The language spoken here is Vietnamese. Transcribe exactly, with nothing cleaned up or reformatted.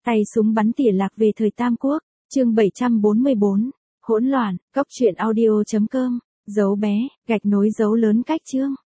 Tay súng bắn tỉa lạc về thời Tam Quốc, chương bảy trăm bốn mươi bốn, hỗn loạn, cóc truyện audio chấm com, dấu bé, gạch nối dấu lớn cách chương.